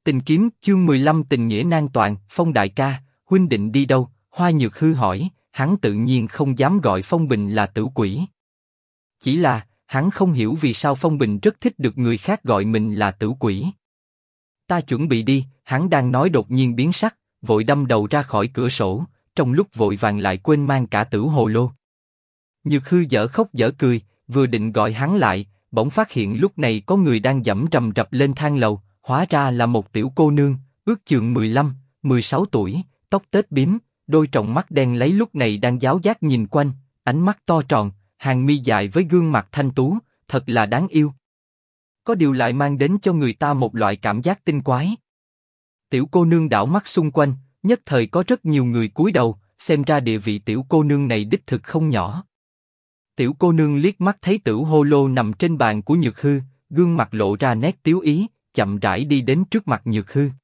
Tình kiếm chương 15 tình nghĩa nan toàn. Phong đại ca, huynh định đi đâu? Hoa Nhược Hư hỏi. Hắn tự nhiên không dám gọi Phong Bình là tử quỷ. Chỉ là hắn không hiểu vì sao Phong Bình rất thích được người khác gọi mình là tử quỷ. Ta chuẩn bị đi. Hắn đang nói đột nhiên biến sắc, vội đâm đầu ra khỏi cửa sổ. Trong lúc vội vàng lại quên mang cả tử hồ lô. Nhược Hư dở khóc dở cười, vừa định gọi hắn lại, bỗng phát hiện lúc này có người đang giẫm rầm rập lên thang lầu. Hóa ra là một tiểu cô nương, ước chừng 15, 16 tuổi, tóc tết bím, đôi tròng mắt đen lấy lúc này đang giáo giác nhìn quanh, ánh mắt to tròn, hàng mi dài với gương mặt thanh tú, thật là đáng yêu. Có điều lại mang đến cho người ta một loại cảm giác tinh quái. Tiểu cô nương đảo mắt xung quanh, nhất thời có rất nhiều người cúi đầu, xem ra địa vị tiểu cô nương này đích thực không nhỏ. Tiểu cô nương liếc mắt thấy tử hô lô nằm trên bàn của Nhược Hư, gương mặt lộ ra nét tiếu ý, chậm rãi đi đến trước mặt Nhược Hư.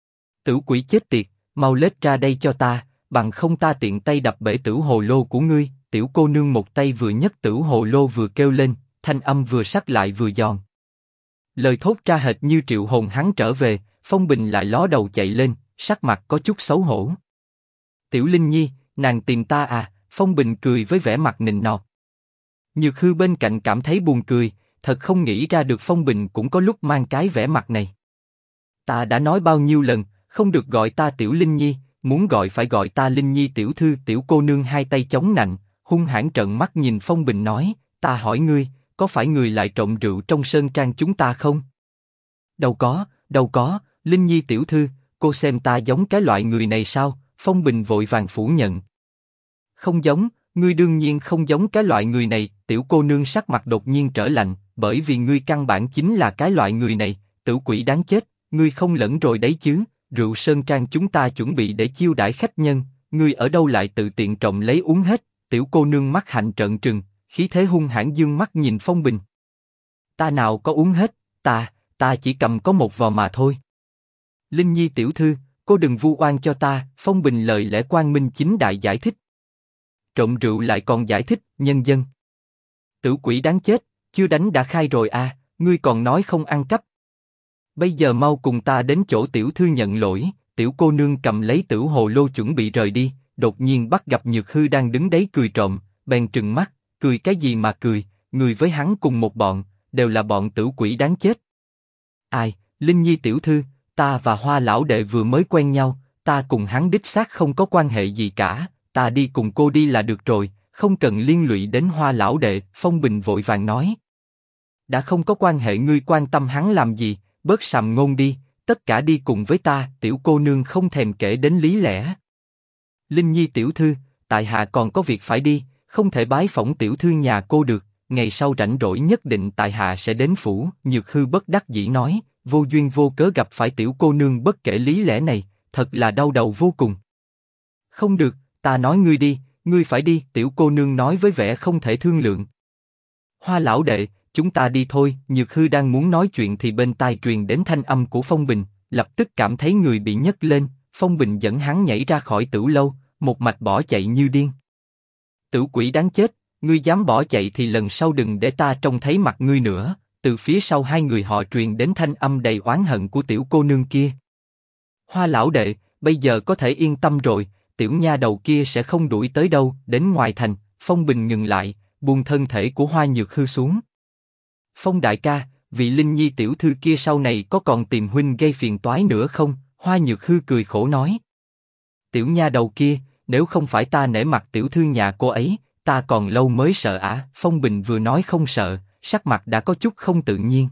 Tử quỷ chết tiệt, mau lết ra đây cho ta, bằng không ta tiện tay đập bể tử hồ lô của ngươi. Tiểu cô nương một tay vừa nhấc tử hồ lô vừa kêu lên, thanh âm vừa sắc lại vừa giòn. Lời thốt ra hệt như triệu hồn hắn trở về. Phong Bình lại ló đầu chạy lên, sắc mặt có chút xấu hổ. Tiểu Linh Nhi, nàng tìm ta à? Phong Bình cười với vẻ mặt nịnh nọt. Nhược Hư bên cạnh cảm thấy buồn cười, thật không nghĩ ra được Phong Bình cũng có lúc mang cái vẻ mặt này. Ta đã nói bao nhiêu lần, không được gọi ta Tiểu Linh Nhi, muốn gọi phải gọi ta Linh Nhi tiểu thư. Tiểu cô nương hai tay chống nạnh, hung hãn trợn mắt nhìn Phong Bình nói, ta hỏi ngươi, có phải ngươi lại trộm rượu trong sơn trang chúng ta không? Đâu có, Linh Nhi tiểu thư, cô xem ta giống cái loại người này sao? Phong Bình vội vàng phủ nhận. Không giống, ngươi đương nhiên không giống cái loại người này. Tiểu cô nương sắc mặt đột nhiên trở lạnh, bởi vì ngươi căn bản chính là cái loại người này, tử quỷ đáng chết, ngươi không lẫn rồi đấy chứ? Rượu sơn trang chúng ta chuẩn bị để chiêu đãi khách nhân, ngươi ở đâu lại tự tiện trộm lấy uống hết? Tiểu cô nương mắt hạnh trợn trừng, khí thế hung hãn dương mắt nhìn Phong Bình. Ta nào có uống hết, ta chỉ cầm có một vò mà thôi. Linh Nhi tiểu thư, cô đừng vu oan cho ta. Phong Bình lời lẽ quang minh chính đại giải thích. Trộm rượu lại còn giải thích, nhân dân. Tử quỷ đáng chết, chưa đánh đã khai rồi à, ngươi còn nói không ăn cắp. Bây giờ mau cùng ta đến chỗ tiểu thư nhận lỗi. Tiểu cô nương cầm lấy tử hồ lô chuẩn bị rời đi, đột nhiên bắt gặp Nhược Hư đang đứng đấy cười trộm, bèn trừng mắt, cười cái gì mà cười, người với hắn cùng một bọn, đều là bọn tử quỷ đáng chết. Ai, Linh Nhi tiểu thư, ta và Hoa lão đệ vừa mới quen nhau, ta cùng hắn đích xác không có quan hệ gì cả, ta đi cùng cô đi là được rồi, không cần liên lụy đến Hoa lão đệ. Phong Bình vội vàng nói. Đã không có quan hệ ngươi quan tâm hắn làm gì, bớt sàm ngôn đi, tất cả đi cùng với ta. Tiểu cô nương không thèm kể đến lý lẽ. Linh Nhi tiểu thư, tại hạ còn có việc phải đi, không thể bái phỏng tiểu thư nhà cô được, ngày sau rảnh rỗi nhất định tại hạ sẽ đến phủ. Nhược Hư bất đắc dĩ nói, vô duyên vô cớ gặp phải tiểu cô nương bất kể lý lẽ này, thật là đau đầu vô cùng. Không được, ta nói ngươi đi, ngươi phải đi. Tiểu cô nương nói với vẻ không thể thương lượng. Hoa lão đệ, chúng ta đi thôi. Nhược Hư đang muốn nói chuyện thì bên tai truyền đến thanh âm của Phong Bình, lập tức cảm thấy người bị nhấc lên. Phong Bình dẫn hắn nhảy ra khỏi tử lâu, một mạch bỏ chạy như điên. Tử quỷ đáng chết, ngươi dám bỏ chạy thì lần sau đừng để ta trông thấy mặt ngươi nữa. Từ phía sau hai người họ truyền đến thanh âm đầy oán hận của tiểu cô nương kia. Hoa lão đệ, bây giờ có thể yên tâm rồi, tiểu nha đầu kia sẽ không đuổi tới đâu. Đến ngoài thành, Phong Bình ngừng lại, buông thân thể của Hoa Nhược Hư xuống. Phong đại ca, vị Linh Nhi tiểu thư kia sau này có còn tìm huynh gây phiền toái nữa không? Hoa Nhược Hư cười khổ nói. Tiểu nha đầu kia, nếu không phải ta nể mặt tiểu thư nhà cô ấy, ta còn lâu mới sợ ả. Phong Bình vừa nói không sợ, sắc mặt đã có chút không tự nhiên.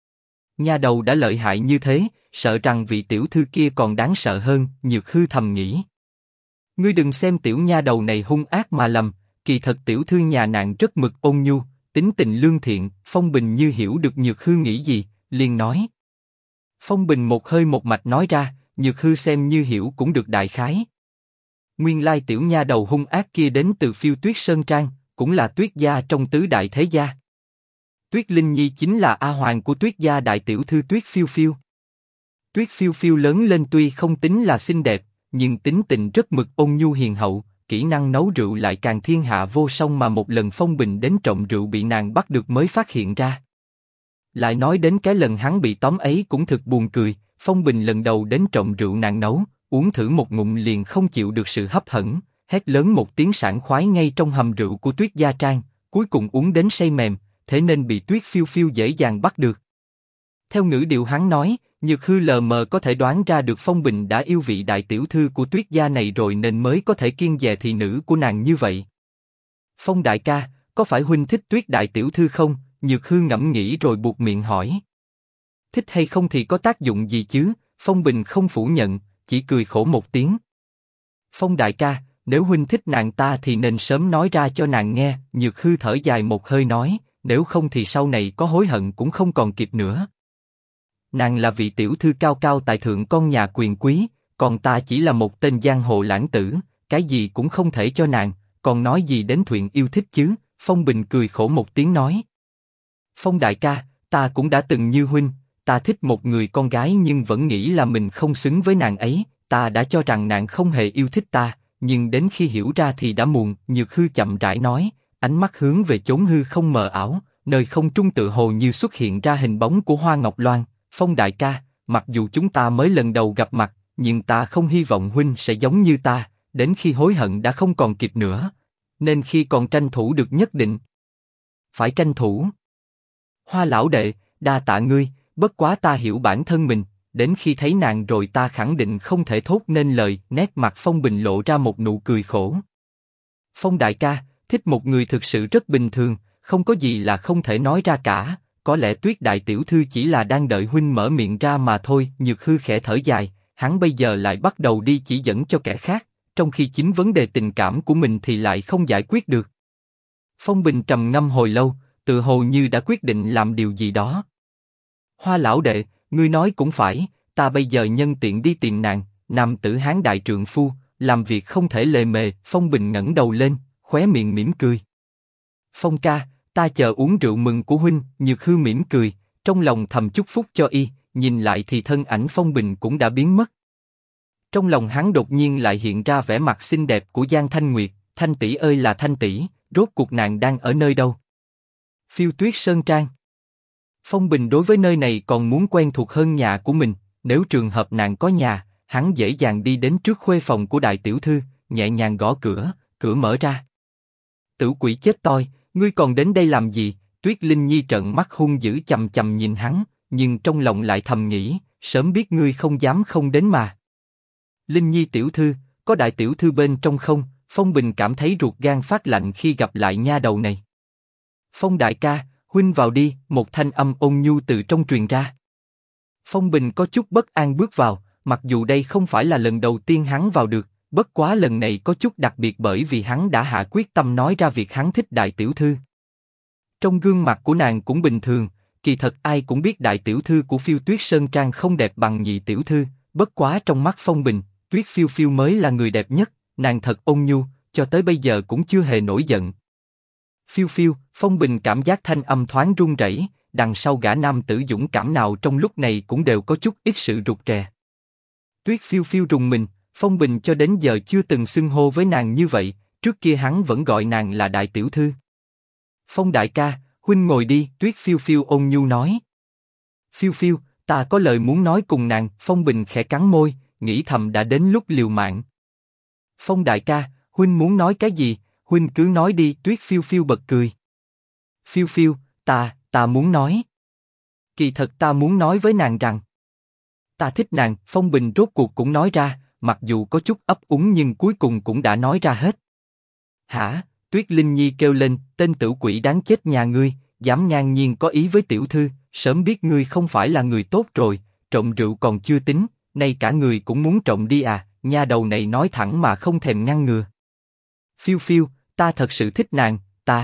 Nha đầu đã lợi hại như thế, sợ rằng vị tiểu thư kia còn đáng sợ hơn. Nhược Hư thầm nghĩ. Ngươi đừng xem tiểu nha đầu này hung ác mà lầm, kỳ thật tiểu thư nhà nàng rất mực ôn nhu, tính tình lương thiện. Phong Bình như hiểu được Nhược Hư nghĩ gì, liền nói. Phong Bình một hơi một mạch nói ra, Nhược Hư xem như hiểu cũng được đại khái. Nguyên lai tiểu nha đầu hung ác kia đến từ Phiêu Tuyết Sơn Trang, cũng là Tuyết gia trong tứ đại thế gia. Tuyết Linh Nhi chính là A Hoàng của Tuyết gia đại tiểu thư Tuyết Phiêu Phiêu. Tuyết Phiêu Phiêu lớn lên tuy không tính là xinh đẹp, nhưng tính tình rất mực ôn nhu hiền hậu, kỹ năng nấu rượu lại càng thiên hạ vô song mà một lần Phong Bình đến trộm rượu bị nàng bắt được mới phát hiện ra. Lại nói đến cái lần hắn bị tóm ấy cũng thực buồn cười, Phong Bình lần đầu đến trộm rượu nàng nấu, uống thử một ngụm liền không chịu được sự hấp hẫng, hét lớn một tiếng sảng khoái ngay trong hầm rượu của Tuyết Gia Trang, cuối cùng uống đến say mềm, thế nên bị Tuyết Phiêu Phiêu dễ dàng bắt được. Theo ngữ điệu hắn nói, Nhược Hư lờ mờ có thể đoán ra được Phong Bình đã yêu vị đại tiểu thư của Tuyết Gia này rồi nên mới có thể kiêng dè thị nữ của nàng như vậy. Phong đại ca, có phải huynh thích Tuyết đại tiểu thư không? Nhược Hư ngẫm nghĩ rồi buột miệng hỏi. Thích hay không thì có tác dụng gì chứ? Phong Bình không phủ nhận, chỉ cười khổ một tiếng. Phong đại ca, nếu huynh thích nàng ta thì nên sớm nói ra cho nàng nghe. Nhược Hư thở dài một hơi nói, nếu không thì sau này có hối hận cũng không còn kịp nữa. Nàng là vị tiểu thư cao cao tại thượng con nhà quyền quý, còn ta chỉ là một tên giang hồ lãng tử, cái gì cũng không thể cho nàng, còn nói gì đến chuyện yêu thích chứ? Phong Bình cười khổ một tiếng nói. Phong đại ca, ta cũng đã từng như huynh, ta thích một người con gái nhưng vẫn nghĩ là mình không xứng với nàng ấy, ta đã cho rằng nàng không hề yêu thích ta, nhưng đến khi hiểu ra thì đã muộn. Nhược Hư chậm rãi nói, ánh mắt hướng về chốn hư không mờ ảo, nơi không trung tự hồ như xuất hiện ra hình bóng của Hoa Ngọc Loan. Phong đại ca, mặc dù chúng ta mới lần đầu gặp mặt, nhưng ta không hy vọng huynh sẽ giống như ta, đến khi hối hận đã không còn kịp nữa, nên khi còn tranh thủ được nhất định phải tranh thủ. Hoa lão đệ, đa tạ ngươi, bất quá ta hiểu bản thân mình, đến khi thấy nàng rồi ta khẳng định không thể thốt nên lời. Nét mặt Phong Bình lộ ra một nụ cười khổ. Phong đại ca, thích một người thực sự rất bình thường, không có gì là không thể nói ra cả. Có lẽ Tuyết đại tiểu thư chỉ là đang đợi huynh mở miệng ra mà thôi. Nhược Hư khẽ thở dài, hắn bây giờ lại bắt đầu đi chỉ dẫn cho kẻ khác, trong khi chính vấn đề tình cảm của mình thì lại không giải quyết được. Phong Bình trầm ngâm hồi lâu, tự hồ như đã quyết định làm điều gì đó. Hoa lão đệ, ngươi nói cũng phải, ta bây giờ nhân tiện đi tìm nàng, nam tử hán đại trượng phu, làm việc không thể lề mề. Phong Bình ngẩng đầu lên, khóe miệng mỉm cười. Phong ca, ta chờ uống rượu mừng của huynh. Nhược Hư mỉm cười, trong lòng thầm chúc phúc cho y, nhìn lại thì thân ảnh Phong Bình cũng đã biến mất. Trong lòng hắn đột nhiên lại hiện ra vẻ mặt xinh đẹp của Giang Thanh Nguyệt. Thanh tỷ ơi là Thanh tỷ, rốt cuộc nàng đang ở nơi đâu? Phiêu Tuyết Sơn Trang. Phong Bình đối với nơi này còn muốn quen thuộc hơn nhà của mình. Nếu trường hợp nàng có nhà, hắn dễ dàng đi đến trước khuê phòng của đại tiểu thư, nhẹ nhàng gõ cửa, cửa mở ra. Tử quỷ chết toi, ngươi còn đến đây làm gì? Tuyết Linh Nhi trợn mắt hung dữ chằm chằm nhìn hắn, nhưng trong lòng lại thầm nghĩ, sớm biết ngươi không dám không đến mà. Linh Nhi tiểu thư, có đại tiểu thư bên trong không? Phong Bình cảm thấy ruột gan phát lạnh khi gặp lại nha đầu này. Phong đại ca, huynh vào đi. Một thanh âm ôn nhu từ trong truyền ra. Phong Bình có chút bất an bước vào, mặc dù đây không phải là lần đầu tiên hắn vào được, bất quá lần này có chút đặc biệt bởi vì hắn đã hạ quyết tâm nói ra việc hắn thích đại tiểu thư. Trong gương mặt của nàng cũng bình thường, kỳ thật ai cũng biết đại tiểu thư của Phiêu Tuyết Sơn Trang không đẹp bằng nhị tiểu thư, bất quá trong mắt Phong Bình, Tuyết Phiêu Phiêu mới là người đẹp nhất, nàng thật ôn nhu, cho tới bây giờ cũng chưa hề nổi giận. Phiêu Phiêu, Phong Bình cảm giác thanh âm thoáng run rẩy, đằng sau gã nam tử dũng cảm nào trong lúc này cũng đều có chút ít sự rụt rè. Tuyết Phiêu Phiêu rùng mình, Phong Bình cho đến giờ chưa từng xưng hô với nàng như vậy, trước kia hắn vẫn gọi nàng là đại tiểu thư. Phong đại ca, huynh ngồi đi. Tuyết Phiêu Phiêu ôn nhu nói. Phiêu Phiêu, ta có lời muốn nói cùng nàng. Phong Bình khẽ cắn môi, nghĩ thầm đã đến lúc liều mạng. Phong đại ca, huynh muốn nói cái gì? Huynh cứ nói đi. Tuyết Phiêu Phiêu bật cười. Phiêu Phiêu, ta muốn nói. Kỳ thật ta muốn nói với nàng rằng ta thích nàng. Phong Bình rốt cuộc cũng nói ra, mặc dù có chút ấp úng nhưng cuối cùng cũng đã nói ra hết. Hả? Tuyết Linh Nhi kêu lên, tên tử quỷ đáng chết nhà ngươi, dám ngang nhiên có ý với tiểu thư, sớm biết ngươi không phải là người tốt rồi, trộm rượu còn chưa tính, nay cả người cũng muốn trộm đi à? Nha đầu này nói thẳng mà không thèm ngăn ngừa. Phiêu Phiêu, ta thật sự thích nàng,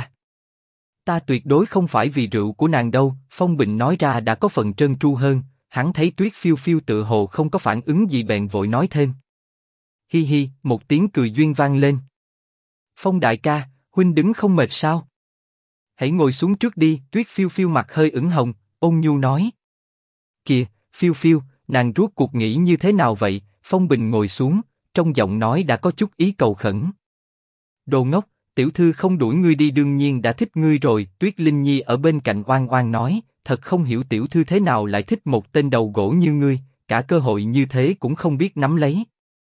ta tuyệt đối không phải vì rượu của nàng đâu. Phong Bình nói ra đã có phần trơn tru hơn, hắn thấy Tuyết Phiêu Phiêu tự hồ không có phản ứng gì bèn vội nói thêm. Hi hi, một tiếng cười duyên vang lên. Phong đại ca, huynh đứng không mệt sao? Hãy ngồi xuống trước đi. Tuyết Phiêu Phiêu mặt hơi ửng hồng, ôn nhu nói. Kìa, Phiêu Phiêu, nàng rốt cuộc nghĩ như thế nào vậy? Phong Bình ngồi xuống, trong giọng nói đã có chút ý cầu khẩn. Đồ ngốc, tiểu thư không đuổi ngươi đi đương nhiên đã thích ngươi rồi. Tuyết Linh Nhi ở bên cạnh oan oan nói, thật không hiểu tiểu thư thế nào lại thích một tên đầu gỗ như ngươi, cả cơ hội như thế cũng không biết nắm lấy.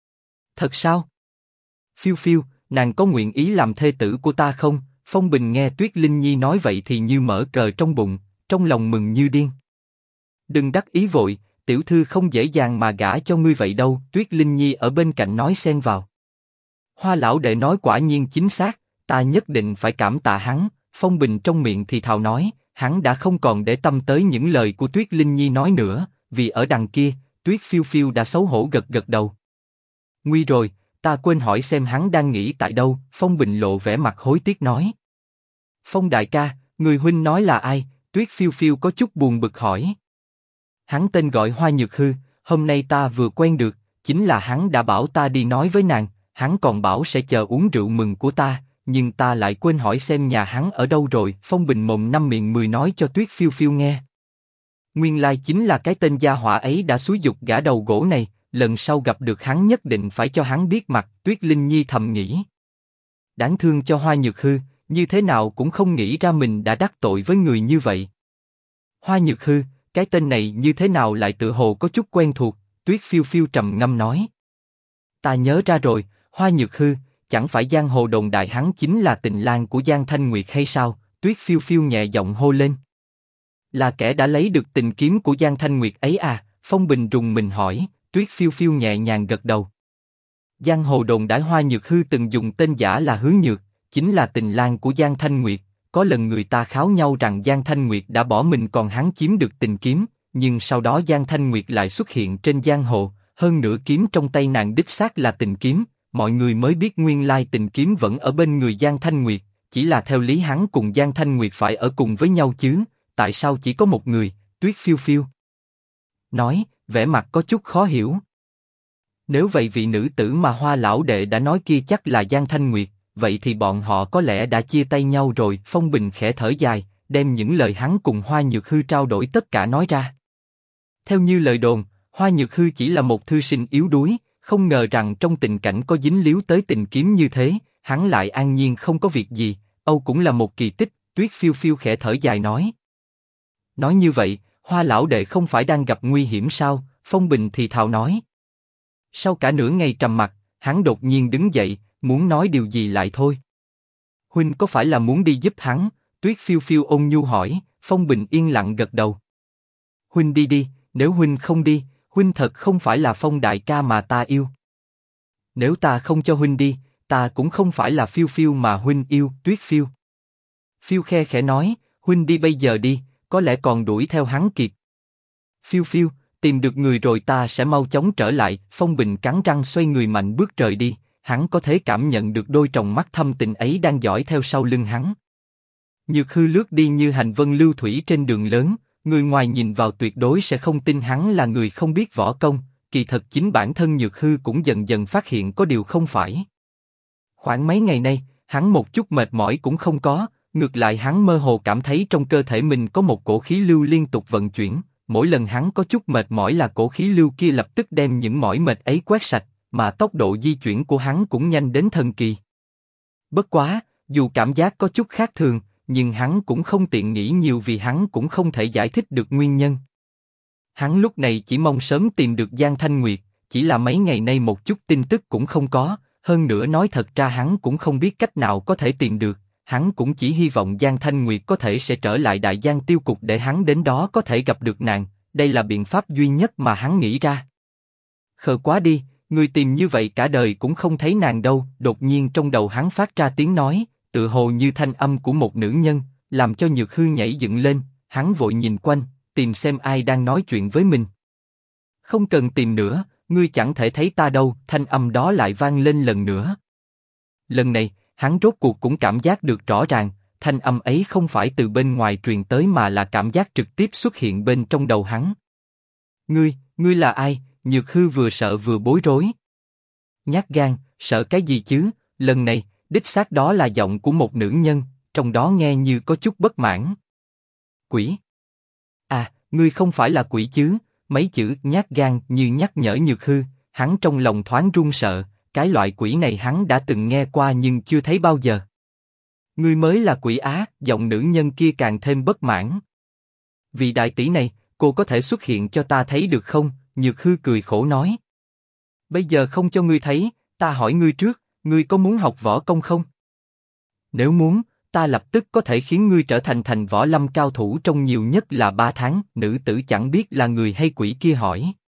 Thật sao? Phiêu phiêu, nàng có nguyện ý làm thê tử của ta không? Phong Bình nghe Tuyết Linh Nhi nói vậy thì như mở cờ trong bụng, trong lòng mừng như điên. Đừng đắc ý vội, tiểu thư không dễ dàng mà gả cho ngươi vậy đâu. Tuyết Linh Nhi ở bên cạnh nói xen vào. Hoa lão đệ nói quả nhiên chính xác, ta nhất định phải cảm tạ hắn. Phong Bình trong miệng thì thào nói, hắn đã không còn để tâm tới những lời của Tuyết Linh Nhi nói nữa, vì ở đằng kia, Tuyết Phiêu Phiêu đã xấu hổ gật gật đầu. Nguy rồi, ta quên hỏi xem hắn đang nghỉ tại đâu. Phong Bình lộ vẻ mặt hối tiếc nói. Phong đại ca, người huynh nói là ai? Tuyết Phiêu Phiêu có chút buồn bực hỏi. Hắn tên gọi Hoa Nhược Hư, hôm nay ta vừa quen được, chính là hắn đã bảo ta đi nói với nàng, hắn còn bảo sẽ chờ uống rượu mừng của ta, nhưng ta lại quên hỏi xem nhà hắn ở đâu rồi. Phong Bình mồm năm miệng mười nói cho Tuyết Phiêu Phiêu nghe. Nguyên lai chính là cái tên gia hỏa ấy đã xúi giục gã đầu gỗ này, lần sau gặp được hắn nhất định phải cho hắn biết mặt. Tuyết Linh Nhi thầm nghĩ. Đáng thương cho Hoa Nhược Hư, như thế nào cũng không nghĩ ra mình đã đắc tội với người như vậy. Hoa Nhược Hư, cái tên này như thế nào lại tự hồ có chút quen thuộc. Tuyết Phiêu Phiêu trầm ngâm nói. Ta nhớ ra rồi, Hoa Nhược Hư, chẳng phải giang hồ đồn đại hắn chính là tình lang của Giang Thanh Nguyệt hay sao? Tuyết Phiêu Phiêu nhẹ giọng hô lên. Là kẻ đã lấy được tình kiếm của Giang Thanh Nguyệt ấy à? Phong Bình rùng mình hỏi. Tuyết Phiêu Phiêu nhẹ nhàng gật đầu. Giang hồ đồn đại Hoa Nhược Hư từng dùng tên giả là Hứa Nhược, chính là tình lang của Giang Thanh Nguyệt. Có lần người ta kháo nhau rằng Giang Thanh Nguyệt đã bỏ mình còn hắn chiếm được tình kiếm, nhưng sau đó Giang Thanh Nguyệt lại xuất hiện trên giang hồ, hơn nữa kiếm trong tay nàng đích xác là tình kiếm, mọi người mới biết nguyên lai tình kiếm vẫn ở bên người Giang Thanh Nguyệt, chỉ là theo lý hắn cùng Giang Thanh Nguyệt phải ở cùng với nhau chứ, tại sao chỉ có một người? Tuyết Phiêu Phiêu nói, vẻ mặt có chút khó hiểu. Nếu vậy vị nữ tử mà Hoa lão đệ đã nói kia chắc là Giang Thanh Nguyệt, vậy thì bọn họ có lẽ đã chia tay nhau rồi. Phong Bình khẽ thở dài, đem những lời hắn cùng Hoa Nhược Hư trao đổi tất cả nói ra. Theo như lời đồn, Hoa Nhược Hư chỉ là một thư sinh yếu đuối, không ngờ rằng trong tình cảnh có dính líu tới tình kiếm như thế, hắn lại an nhiên không có việc gì, Âu cũng là một kỳ tích. Tuyết Phiêu Phiêu khẽ thở dài nói. Nói như vậy, Hoa lão đệ không phải đang gặp nguy hiểm sao? Phong Bình thì thào nói. Sau cả nửa ngày trầm mặc, hắn đột nhiên đứng dậy, muốn nói điều gì lại thôi. Huynh có phải là muốn đi giúp hắn? Tuyết Phiêu Phiêu ôn nhu hỏi. Phong Bình yên lặng gật đầu. Huynh đi đi, nếu huynh không đi, huynh thật không phải là Phong đại ca mà ta yêu. Nếu ta không cho huynh đi, ta cũng không phải là Phiêu Phiêu mà huynh yêu. Tuyết Phiêu Phiêu khe khẽ nói, huynh đi bây giờ đi, có lẽ còn đuổi theo hắn kịp. Phiêu Phiêu, tìm được người rồi ta sẽ mau chóng trở lại. Phong Bình cắn răng xoay người mạnh bước rời đi, hắn có thể cảm nhận được đôi tròng mắt thâm tình ấy đang dõi theo sau lưng hắn. Nhược Hư lướt đi như hành vân lưu thủy trên đường lớn, người ngoài nhìn vào tuyệt đối sẽ không tin hắn là người không biết võ công, kỳ thật chính bản thân Nhược Hư cũng dần dần phát hiện có điều không phải. Khoảng mấy ngày nay, hắn một chút mệt mỏi cũng không có, ngược lại hắn mơ hồ cảm thấy trong cơ thể mình có một cổ khí lưu liên tục vận chuyển, mỗi lần hắn có chút mệt mỏi là cổ khí lưu kia lập tức đem những mỏi mệt ấy quét sạch, mà tốc độ di chuyển của hắn cũng nhanh đến thần kỳ. Bất quá, dù cảm giác có chút khác thường, nhưng hắn cũng không tiện nghĩ nhiều vì hắn cũng không thể giải thích được nguyên nhân. Hắn lúc này chỉ mong sớm tìm được Giang Thanh Nguyệt, chỉ là mấy ngày nay một chút tin tức cũng không có, hơn nữa nói thật ra hắn cũng không biết cách nào có thể tìm được, hắn cũng chỉ hy vọng Giang Thanh Nguyệt có thể sẽ trở lại Đại Giang Tiêu Cục để hắn đến đó có thể gặp được nàng, đây là biện pháp duy nhất mà hắn nghĩ ra. Khờ quá đi, người tìm như vậy cả đời cũng không thấy nàng đâu. Đột nhiên trong đầu hắn phát ra tiếng nói, tự hồ như thanh âm của một nữ nhân, làm cho Nhược Hư nhảy dựng lên, hắn vội nhìn quanh, tìm xem ai đang nói chuyện với mình. Không cần tìm nữa, ngươi chẳng thể thấy ta đâu. Thanh âm đó lại vang lên lần nữa. Lần này, hắn rốt cuộc cũng cảm giác được rõ ràng, thanh âm ấy không phải từ bên ngoài truyền tới mà là cảm giác trực tiếp xuất hiện bên trong đầu hắn. Ngươi là ai? Nhược Hư vừa sợ vừa bối rối. Nhát gan, sợ cái gì chứ? Lần này, đích xác đó là giọng của một nữ nhân, trong đó nghe như có chút bất mãn. Quỷ? À, ngươi không phải là quỷ chứ? Mấy chữ nhát gan như nhắc nhở Nhược Hư, hắn trong lòng thoáng run sợ, cái loại quỷ này hắn đã từng nghe qua nhưng chưa thấy bao giờ. Ngươi mới là quỷ á? Giọng nữ nhân kia càng thêm bất mãn. Vì đại tỷ này, cô có thể xuất hiện cho ta thấy được không? Nhược Hư cười khổ nói. Bây giờ không cho ngươi thấy, ta hỏi ngươi trước, ngươi có muốn học võ công không? Nếu muốn, ta lập tức có thể khiến ngươi trở thành võ lâm cao thủ trong nhiều nhất là 3 tháng. Nữ tử chẳng biết là người hay quỷ kia hỏi.